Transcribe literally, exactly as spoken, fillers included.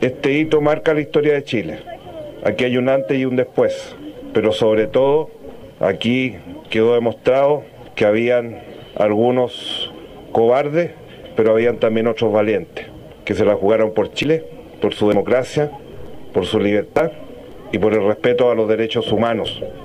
Este hito marca la historia de Chile. Aquí hay un antes y un después, pero sobre todo aquí quedó demostrado que habían algunos cobardes, pero habían también otros valientes, que se la jugaron por Chile, por su democracia, por su libertad y por el respeto a los derechos humanos.